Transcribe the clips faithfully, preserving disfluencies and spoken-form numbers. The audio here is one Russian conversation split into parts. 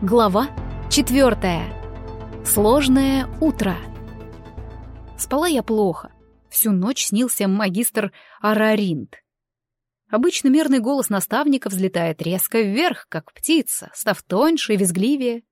Глава четвертая. Сложное утро. Спала я плохо. Всю ночь снился магистр Араринт. Обычно мерный голос наставника взлетает резко вверх, как птица, став тоньше и визгливее.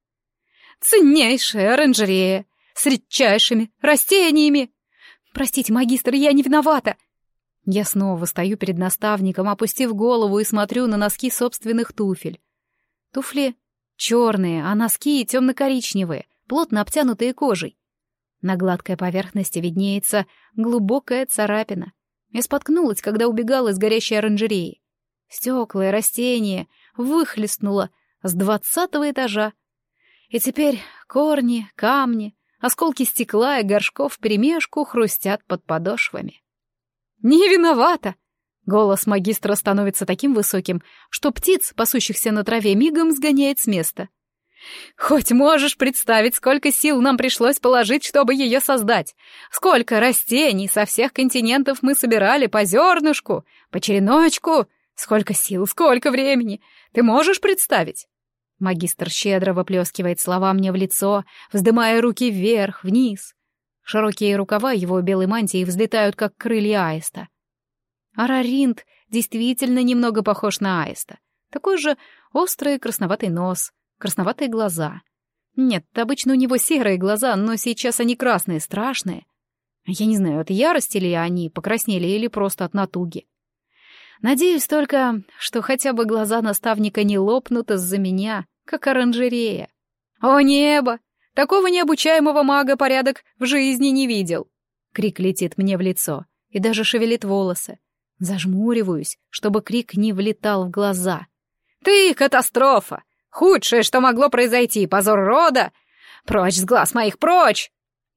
«Ценнейшая оранжерея! С редчайшими растениями! Простите, магистр, я не виновата!» Я снова стою перед наставником, опустив голову и смотрю на носки собственных туфель. Туфли черные, а носки темно-коричневые, плотно обтянутые кожей. На гладкой поверхности виднеется глубокая царапина. Я споткнулась, когда убегала из горящей оранжереи. Стекла и растения выхлестнуло с двадцатого этажа. И теперь корни, камни, осколки стекла и горшков вперемешку хрустят под подошвами. «Не виновата!» Голос магистра становится таким высоким, что птиц, пасущихся на траве, мигом сгоняет с места. «Хоть можешь представить, сколько сил нам пришлось положить, чтобы ее создать? Сколько растений со всех континентов мы собирали по зернышку, по череночку? Сколько сил, сколько времени? Ты можешь представить?» Магистр щедро выплескивает слова мне в лицо, вздымая руки вверх, вниз. Широкие рукава его белой мантии взлетают, как крылья аиста. Араринт действительно немного похож на аиста. Такой же острый красноватый нос, красноватые глаза. Нет, обычно у него серые глаза, но сейчас они красные, страшные. Я не знаю, от ярости ли они покраснели или просто от натуги. Надеюсь только, что хотя бы глаза наставника не лопнут из-за меня, как оранжерея. «О небо! Такого необучаемого мага порядок в жизни не видел!» Крик летит мне в лицо и даже шевелит волосы. Зажмуриваюсь, чтобы крик не влетал в глаза. «Ты — катастрофа! Худшее, что могло произойти, позор рода! Прочь с глаз моих, прочь!»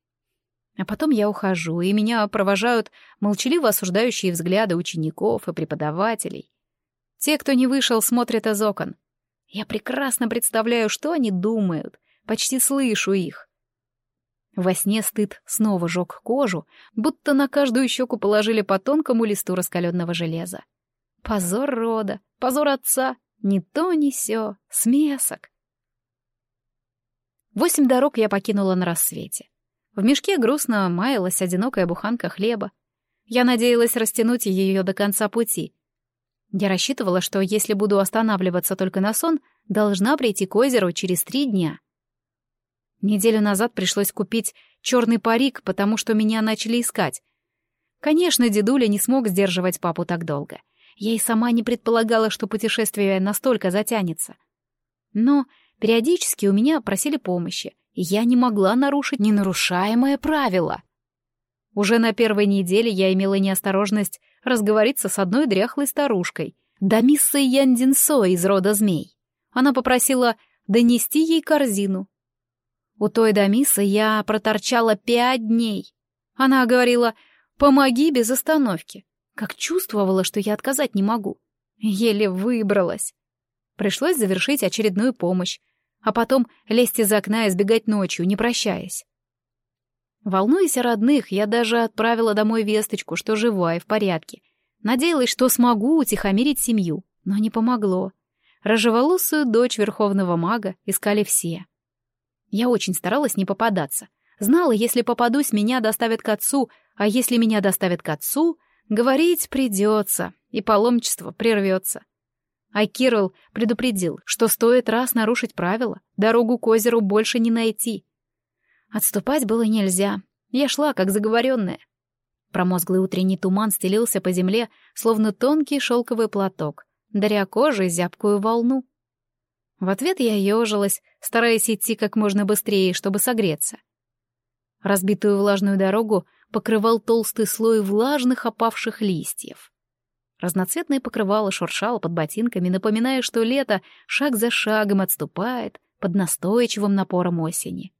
А потом я ухожу, и меня провожают молчаливо осуждающие взгляды учеников и преподавателей. Те, кто не вышел, смотрят из окон. Я прекрасно представляю, что они думают, почти слышу их. Во сне стыд снова жег кожу, будто на каждую щеку положили по тонкому листу раскаленного железа. Позор рода, позор отца, ни то ни сё, смесок. Восемь дорог я покинула на рассвете. В мешке грустно маялась одинокая буханка хлеба. Я надеялась растянуть ее до конца пути. Я рассчитывала, что если буду останавливаться только на сон, должна прийти к озеру через три дня. Неделю назад пришлось купить черный парик, потому что меня начали искать. Конечно, дедуля не смог сдерживать папу так долго. Я и сама не предполагала, что путешествие настолько затянется. Но периодически у меня просили помощи, и я не могла нарушить ненарушаемое правило. Уже на первой неделе я имела неосторожность разговориться с одной дряхлой старушкой, дамиссой Яндинсо из рода змей. Она попросила донести ей корзину. У той дамисы я проторчала пять дней. Она говорила: «Помоги без остановки». Как чувствовала, что я отказать не могу. Еле выбралась. Пришлось завершить очередную помощь, а потом лезть из окна и сбегать ночью, не прощаясь. Волнуясь о родных, я даже отправила домой весточку, что жива и в порядке. Надеялась, что смогу утихомирить семью, но не помогло. Рыжеволосую дочь верховного мага искали все. Я очень старалась не попадаться. Знала, если попадусь, меня доставят к отцу, а если меня доставят к отцу, говорить придется, и паломничество прервется. А Кирилл предупредил, что стоит раз нарушить правила, дорогу к озеру больше не найти. Отступать было нельзя. Я шла, как заговоренная. Промозглый утренний туман стелился по земле, словно тонкий шелковый платок, даря коже зябкую волну. В ответ я ежилась, стараясь идти как можно быстрее, чтобы согреться. Разбитую влажную дорогу покрывал толстый слой влажных опавших листьев. Разноцветное покрывало шуршало под ботинками, напоминая, что лето шаг за шагом отступает под настойчивым напором осени.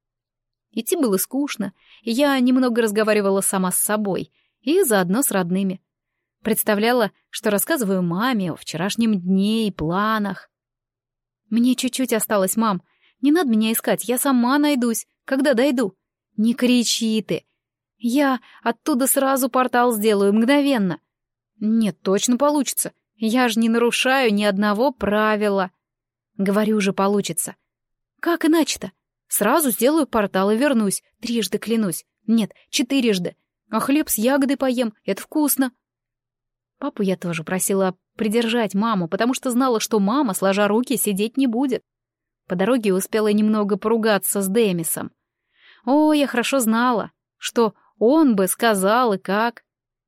Идти было скучно, и я немного разговаривала сама с собой и заодно с родными. Представляла, что рассказываю маме о вчерашнем дне и планах. «Мне чуть-чуть осталось, мам. Не надо меня искать, я сама найдусь, когда дойду». «Не кричи ты. Я оттуда сразу портал сделаю, мгновенно». «Нет, точно получится. Я же не нарушаю ни одного правила». «Говорю же, получится. Как иначе-то? Сразу сделаю портал и вернусь, трижды клянусь. Нет, четырежды. А хлеб с ягодой поем, это вкусно. Папу я тоже просила придержать маму, потому что знала, что мама, сложа руки, сидеть не будет. По дороге успела немного поругаться с Демисом. О, я хорошо знала, что он бы сказал и как.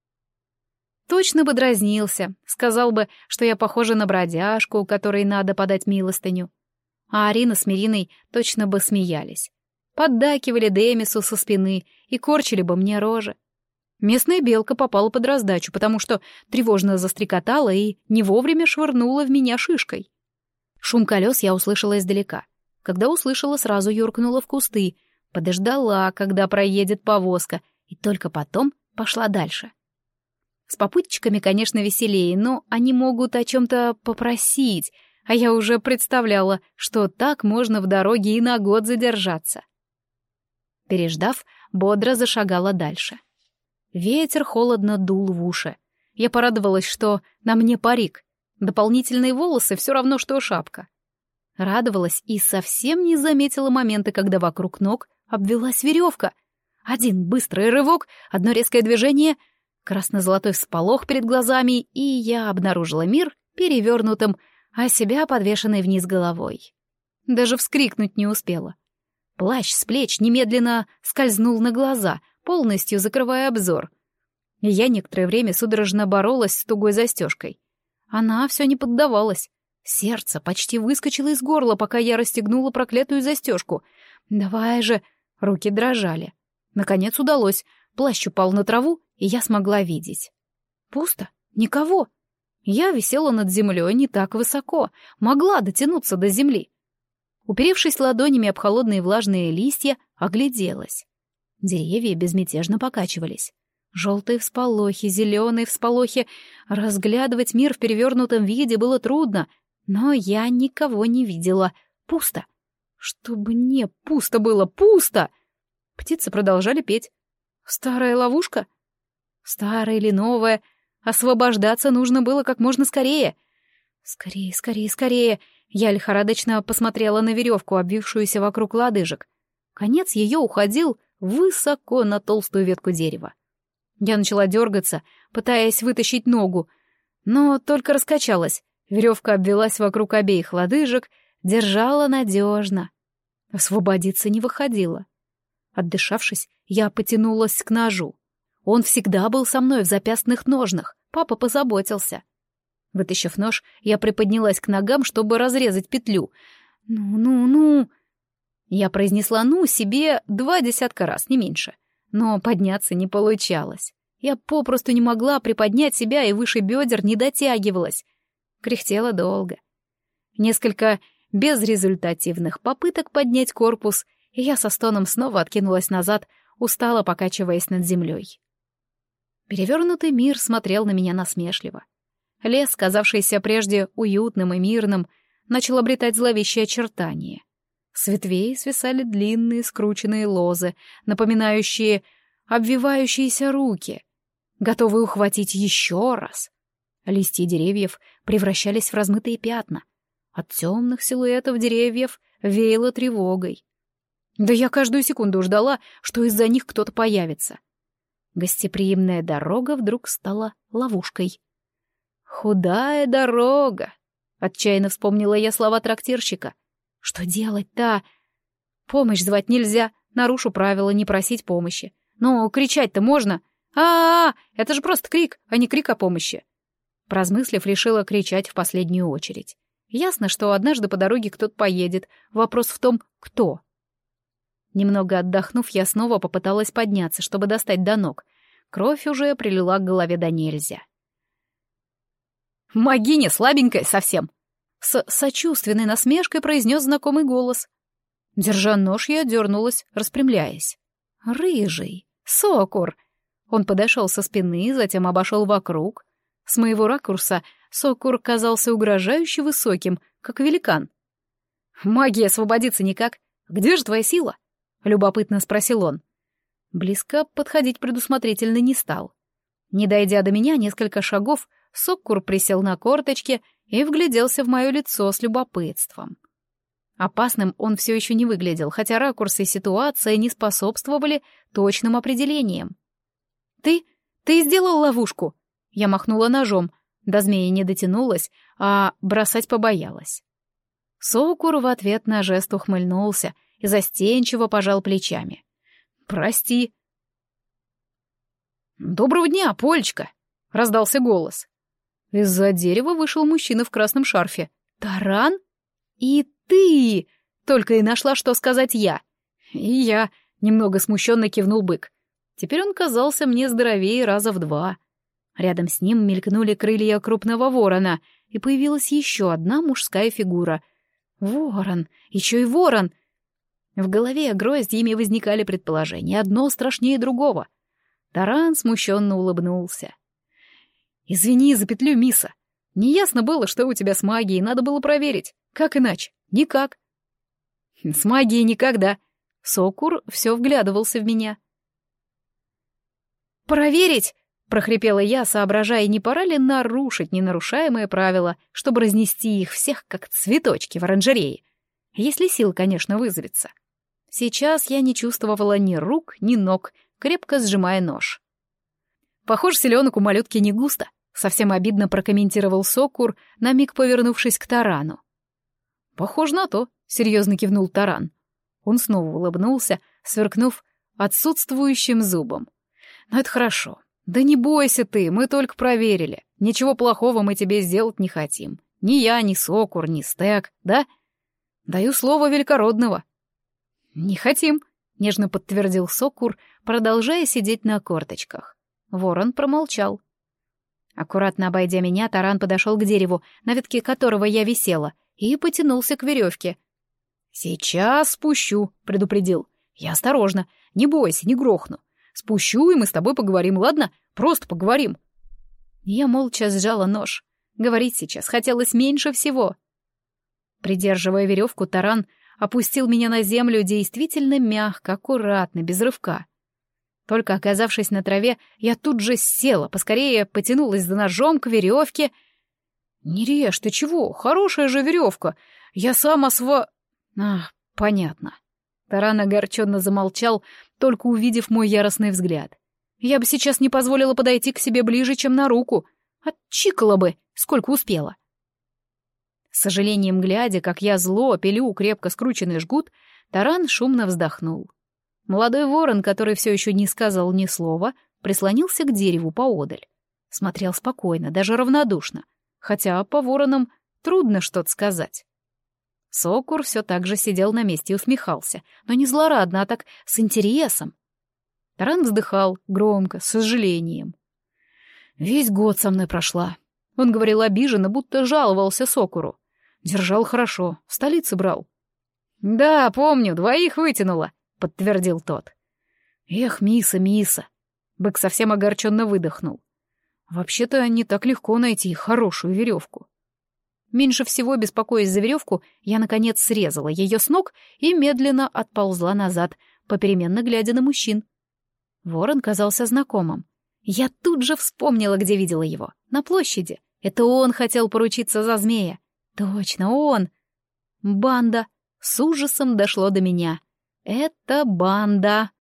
Точно бы дразнился, сказал бы, что я похожа на бродяжку, которой надо подать милостыню. А Арина с Мириной точно бы смеялись. Поддакивали Демису со спины и корчили бы мне рожи. Местная белка попала под раздачу, потому что тревожно застрекотала и не вовремя швырнула в меня шишкой. Шум колес я услышала издалека. Когда услышала, сразу юркнула в кусты, подождала, когда проедет повозка, и только потом пошла дальше. С попутчиками, конечно, веселее, но они могут о чем-то попросить, а я уже представляла, что так можно в дороге и на год задержаться. Переждав, бодро зашагала дальше. Ветер холодно дул в уши. Я порадовалась, что на мне парик. Дополнительные волосы все равно, что шапка. Радовалась и совсем не заметила моменты, когда вокруг ног обвелась веревка. Один быстрый рывок, одно резкое движение, красно-золотой всполох перед глазами, и я обнаружила мир перевернутым, а себя подвешенной вниз головой. Даже вскрикнуть не успела. Плащ с плеч немедленно скользнул на глаза, полностью закрывая обзор. Я некоторое время судорожно боролась с тугой застежкой. Она все не поддавалась. Сердце почти выскочило из горла, пока я расстегнула проклятую застежку. «Давай же!» Руки дрожали. Наконец удалось. Плащ упал на траву, и я смогла видеть. Пусто. Никого. Я висела над землей не так высоко. Могла дотянуться до земли. Уперевшись ладонями об холодные влажные листья, огляделась. Деревья безмятежно покачивались. Желтые всполохи, зеленые всполохи. Разглядывать мир в перевернутом виде было трудно, но я никого не видела. Пусто. Чтобы не пусто было, пусто! Птицы продолжали петь. Старая ловушка? Старая или новая? Освобождаться нужно было как можно скорее. Скорее, скорее, скорее. Я лихорадочно посмотрела на веревку, обвившуюся вокруг лодыжек. Конец ее уходил высоко на толстую ветку дерева. Я начала дергаться, пытаясь вытащить ногу, но только раскачалась. Веревка обвелась вокруг обеих лодыжек, держала надежно. Освободиться не выходило. Отдышавшись, я потянулась к ножу. Он всегда был со мной в запястных ножнах, папа позаботился. Вытащив нож, я приподнялась к ногам, чтобы разрезать петлю. «Ну-ну-ну...» Я произнесла «ну» себе два десятка раз, не меньше. Но подняться не получалось. Я попросту не могла приподнять себя и выше бедер не дотягивалась. Кряхтела долго. Несколько безрезультативных попыток поднять корпус, и я со стоном снова откинулась назад, устало покачиваясь над землей. Перевернутый мир смотрел на меня насмешливо. Лес, казавшийся прежде уютным и мирным, начал обретать зловещие очертания. С ветвей свисали длинные скрученные лозы, напоминающие обвивающиеся руки, готовые ухватить еще раз. Листья деревьев превращались в размытые пятна. От темных силуэтов деревьев веяло тревогой. Да я каждую секунду ждала, что из-за них кто-то появится. Гостеприимная дорога вдруг стала ловушкой. «Худая дорога!» — отчаянно вспомнила я слова трактирщика. «Что делать-то? Помощь звать нельзя, нарушу правила не просить помощи. Но кричать-то можно. А-а-а! Это же просто крик, а не крик о помощи!» Поразмыслив, решила кричать в последнюю очередь. Ясно, что однажды по дороге кто-то поедет. Вопрос в том, кто. Немного отдохнув, я снова попыталась подняться, чтобы достать до ног. Кровь уже прилила к голове до нельзя. «Могиня слабенькая совсем!» С сочувственной насмешкой произнес знакомый голос. Держа нож, я дернулась, распрямляясь. «Рыжий! Сокур!» Он подошел со спины, затем обошел вокруг. С моего ракурса Сокур казался угрожающе высоким, как великан. «Магия освободиться никак. Где же твоя сила?» — любопытно спросил он. Близко подходить предусмотрительно не стал. Не дойдя до меня несколько шагов, Сокур присел на корточки и вгляделся в мое лицо с любопытством. Опасным он все еще не выглядел, хотя ракурс и ситуация не способствовали точным определениям. «Ты... ты сделал ловушку?» Я махнула ножом. До змеи не дотянулась, а бросать побоялась. Сокур в ответ на жест ухмыльнулся и застенчиво пожал плечами. «Прости». «Доброго дня, Полечка!» — раздался голос. Из-за дерева вышел мужчина в красном шарфе. «Таран? И ты!» — только и нашла, что сказать я. «И я!» — немного смущенно кивнул бык. Теперь он казался мне здоровее раза в два. Рядом с ним мелькнули крылья крупного ворона, и появилась еще одна мужская фигура. Ворон! Еще и ворон! В голове гроздьями возникали предположения, одно страшнее другого. Таран смущенно улыбнулся. «Извини за петлю, Миса. Неясно было, что у тебя с магией, надо было проверить. Как иначе? Никак». «С магией никогда». Сокур все вглядывался в меня. «Проверить?» — прохрипела я, соображая, не пора ли нарушить ненарушаемые правила, чтобы разнести их всех, как цветочки в оранжерее. Если сил, конечно, вызовется. Сейчас я не чувствовала ни рук, ни ног, крепко сжимая нож. «Похоже, селенок у малютки не густо», — совсем обидно прокомментировал Сокур, на миг повернувшись к Тарану. «Похоже на то», — серьезно кивнул Таран. Он снова улыбнулся, сверкнув отсутствующим зубом. «Ну это хорошо. Да не бойся ты, мы только проверили. Ничего плохого мы тебе сделать не хотим. Ни я, ни Сокур, ни Стек, да? Даю слово великородного». «Не хотим», — нежно подтвердил Сокур, продолжая сидеть на корточках. Ворон промолчал. Аккуратно обойдя меня, Таран подошел к дереву, на ветке которого я висела, и потянулся к веревке. «Сейчас спущу», — предупредил. «Я осторожно, не бойся, не грохну. Спущу, и мы с тобой поговорим, ладно? Просто поговорим». Я молча сжала нож. Говорить сейчас хотелось меньше всего. Придерживая веревку, Таран опустил меня на землю действительно мягко, аккуратно, без рывка. Только оказавшись на траве, я тут же села, поскорее потянулась за ножом к веревке. «Не режь, ты чего? Хорошая же веревка. Я сам осва...» «А, понятно». Таран огорченно замолчал, только увидев мой яростный взгляд. «Я бы сейчас не позволила подойти к себе ближе, чем на руку. Отчикала бы, сколько успела». С сожалением глядя, как я зло пилю крепко скрученный жгут, Таран шумно вздохнул. Молодой ворон, который все еще не сказал ни слова, прислонился к дереву поодаль. Смотрел спокойно, даже равнодушно, хотя по воронам трудно что-то сказать. Сокур все так же сидел на месте и усмехался, но не злорадно, а так с интересом. Таран вздыхал громко, с сожалением. «Весь год со мной прошла». Он говорил обиженно, будто жаловался Сокуру. Держал хорошо, в столице брал. «Да, помню, двоих вытянула», — подтвердил тот. «Эх, Миса, Миса!» Бык совсем огорченно выдохнул. «Вообще-то не так легко найти хорошую веревку». Меньше всего, беспокоясь за веревку, я, наконец, срезала ее с ног и медленно отползла назад, попеременно глядя на мужчин. Ворон казался знакомым. Я тут же вспомнила, где видела его. На площади. Это он хотел поручиться за змея. Точно, он. Банда. С ужасом дошло до меня. Это банда.